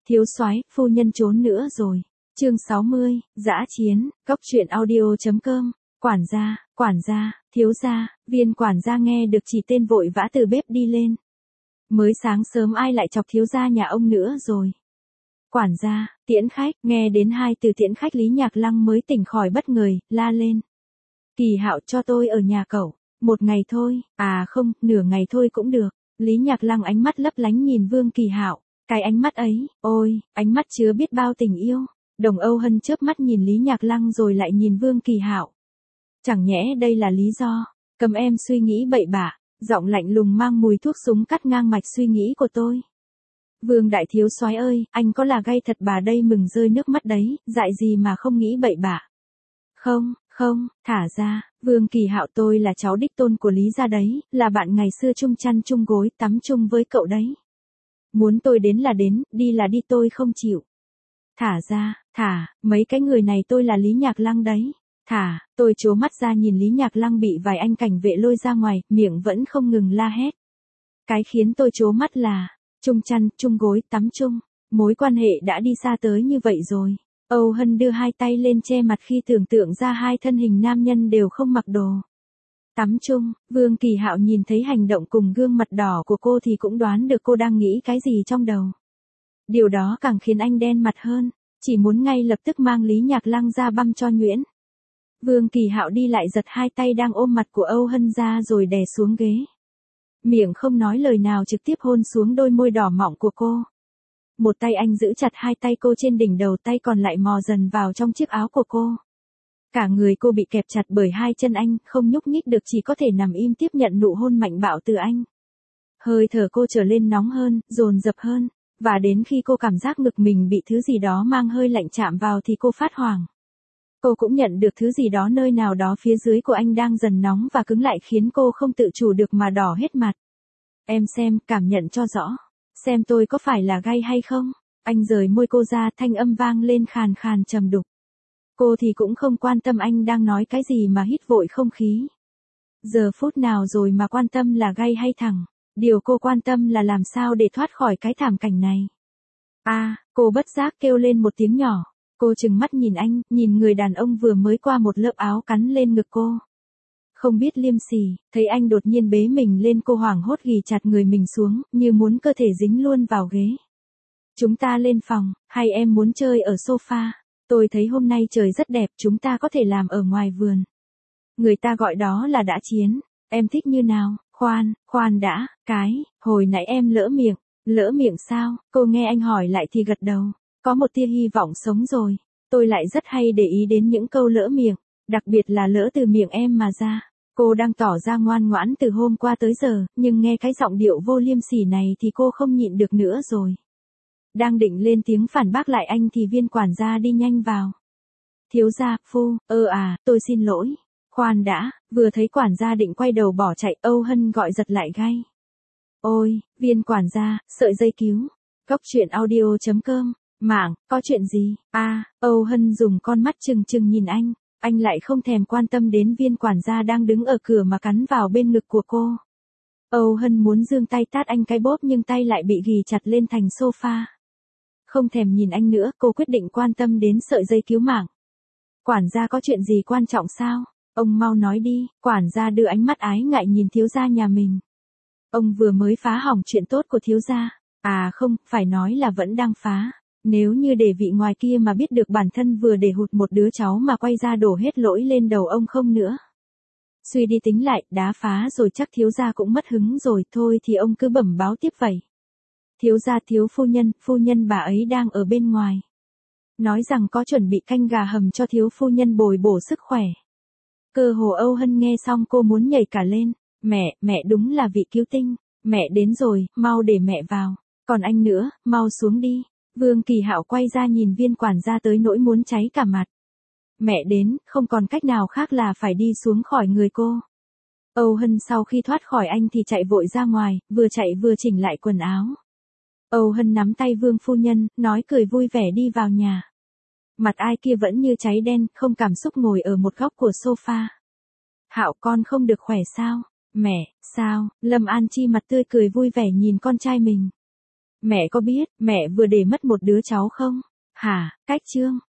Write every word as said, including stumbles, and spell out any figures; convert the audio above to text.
Thiếu soái, phu nhân trốn nữa rồi. Chương sáu mươi, dã chiến, góc truyện audio chấm com. Quản gia, quản gia, thiếu gia, viên quản gia nghe được chỉ tên vội vã từ bếp đi lên. Mới sáng sớm ai lại chọc thiếu gia nhà ông nữa rồi. Quản gia, tiễn khách, nghe đến hai từ tiễn khách Lý Nhạc Lăng mới tỉnh khỏi bất ngờ, la lên. Kỳ Hạo, cho tôi ở nhà cậu, một ngày thôi, à không, nửa ngày thôi cũng được. Lý Nhạc Lăng ánh mắt lấp lánh nhìn Vương Kỳ Hạo, cái ánh mắt ấy, ôi, ánh mắt chứa biết bao tình yêu. Đồng Âu Hân chớp mắt nhìn Lý Nhạc Lăng rồi lại nhìn Vương Kỳ Hạo. Chẳng nhẽ đây là lý do, cầm em suy nghĩ bậy bạ, giọng lạnh lùng mang mùi thuốc súng cắt ngang mạch suy nghĩ của tôi. Vương đại thiếu soái ơi, anh có là gay thật bà đây mừng rơi nước mắt đấy, dại gì mà không nghĩ bậy bạ. Không, không, thả ra, Vương Kỳ Hạo, tôi là cháu đích tôn của Lý gia đấy, là bạn ngày xưa chung chăn chung gối tắm chung với cậu đấy. Muốn tôi đến là đến, đi là đi, tôi không chịu. Thả ra, thả, mấy cái người này tôi là Lý Nhạc Lăng đấy. Thả, tôi trố mắt ra nhìn Lý Nhạc Lăng bị vài anh cảnh vệ lôi ra ngoài, miệng vẫn không ngừng la hét. Cái khiến tôi trố mắt là, chung chăn, chung gối, tắm chung, mối quan hệ đã đi xa tới như vậy rồi. Âu Hân đưa hai tay lên che mặt khi tưởng tượng ra hai thân hình nam nhân đều không mặc đồ. Tắm chung, Vương Kỳ Hạo nhìn thấy hành động cùng gương mặt đỏ của cô thì cũng đoán được cô đang nghĩ cái gì trong đầu. Điều đó càng khiến anh đen mặt hơn, chỉ muốn ngay lập tức mang Lý Nhạc Lăng ra băm cho nhuyễn. Vương Kỳ Hạo đi lại giật hai tay đang ôm mặt của Âu Hân ra rồi đè xuống ghế. Miệng không nói lời nào trực tiếp hôn xuống đôi môi đỏ mọng của cô. Một tay anh giữ chặt hai tay cô trên đỉnh đầu, tay còn lại mò dần vào trong chiếc áo của cô. Cả người cô bị kẹp chặt bởi hai chân anh, không nhúc nhích được, chỉ có thể nằm im tiếp nhận nụ hôn mạnh bạo từ anh. Hơi thở cô trở lên nóng hơn, dồn dập hơn, và đến khi cô cảm giác ngực mình bị thứ gì đó mang hơi lạnh chạm vào thì cô phát hoảng. Cô cũng nhận được thứ gì đó nơi nào đó phía dưới của anh đang dần nóng và cứng lại khiến cô không tự chủ được mà đỏ hết mặt. Em xem, cảm nhận cho rõ. Xem tôi có phải là gay hay không? Anh rời môi cô ra, thanh âm vang lên khàn khàn trầm đục. Cô thì cũng không quan tâm anh đang nói cái gì mà hít vội không khí. Giờ phút nào rồi mà quan tâm là gay hay thẳng. Điều cô quan tâm là làm sao để thoát khỏi cái thảm cảnh này. À, cô bất giác kêu lên một tiếng nhỏ. Cô trừng mắt nhìn anh, nhìn người đàn ông vừa mới qua một lớp áo cắn lên ngực cô. Không biết liêm sỉ, thấy anh đột nhiên bế mình lên, cô hoảng hốt ghì chặt người mình xuống, như muốn cơ thể dính luôn vào ghế. Chúng ta lên phòng, hay em muốn chơi ở sofa? Tôi thấy hôm nay trời rất đẹp, chúng ta có thể làm ở ngoài vườn. Người ta gọi đó là đã chiến, em thích như nào? Khoan, khoan đã, cái, hồi nãy em lỡ miệng, lỡ miệng sao? Cô nghe anh hỏi lại thì gật đầu, có một tia hy vọng sống rồi. Tôi lại rất hay để ý đến những câu lỡ miệng, đặc biệt là lỡ từ miệng em mà ra. Cô đang tỏ ra ngoan ngoãn từ hôm qua tới giờ, nhưng nghe cái giọng điệu vô liêm sỉ này thì cô không nhịn được nữa rồi. Đang định lên tiếng phản bác lại anh thì viên quản gia đi nhanh vào. Thiếu gia, phu, ơ à, tôi xin lỗi. Khoan đã, vừa thấy quản gia định quay đầu bỏ chạy, Âu Hân gọi giật lại gay. Ôi, viên quản gia, sợi dây cứu. Góc truyện audio chấm com, mạng, có chuyện gì? À, Âu Hân dùng con mắt trừng trừng nhìn anh, anh lại không thèm quan tâm đến viên quản gia đang đứng ở cửa mà cắn vào bên ngực của cô. Âu Hân muốn giương tay tát anh cái bóp nhưng tay lại bị ghì chặt lên thành sofa. Không thèm nhìn anh nữa, cô quyết định quan tâm đến sợi dây cứu mạng. Quản gia có chuyện gì quan trọng sao? Ông mau nói đi. Quản gia đưa ánh mắt ái ngại nhìn thiếu gia nhà mình. Ông vừa mới phá hỏng chuyện tốt của thiếu gia. À không, phải nói là vẫn đang phá. Nếu như để vị ngoài kia mà biết được bản thân vừa để hụt một đứa cháu mà quay ra đổ hết lỗi lên đầu ông không nữa. Suy đi tính lại, đá phá rồi chắc thiếu gia cũng mất hứng rồi, thôi thì ông cứ bẩm báo tiếp vậy. Thiếu gia, thiếu phu nhân, phu nhân bà ấy đang ở bên ngoài. Nói rằng có chuẩn bị canh gà hầm cho thiếu phu nhân bồi bổ sức khỏe. Cơ hồ Âu Hân nghe xong cô muốn nhảy cả lên. Mẹ, mẹ đúng là vị cứu tinh. Mẹ đến rồi, mau để mẹ vào. Còn anh nữa, mau xuống đi. Vương Kỳ Hạo quay ra nhìn viên quản gia tới nỗi muốn cháy cả mặt. Mẹ đến, không còn cách nào khác là phải đi xuống khỏi người cô. Âu Hân sau khi thoát khỏi anh thì chạy vội ra ngoài, vừa chạy vừa chỉnh lại quần áo. Âu Hân nắm tay Vương phu nhân, nói cười vui vẻ đi vào nhà. Mặt ai kia vẫn như cháy đen, không cảm xúc ngồi ở một góc của sofa. Hạo, con không được khỏe sao? Mẹ, sao? Lâm An Chi mặt tươi cười vui vẻ nhìn con trai mình. Mẹ có biết, mẹ vừa để mất một đứa cháu không? Hả, cách Trương,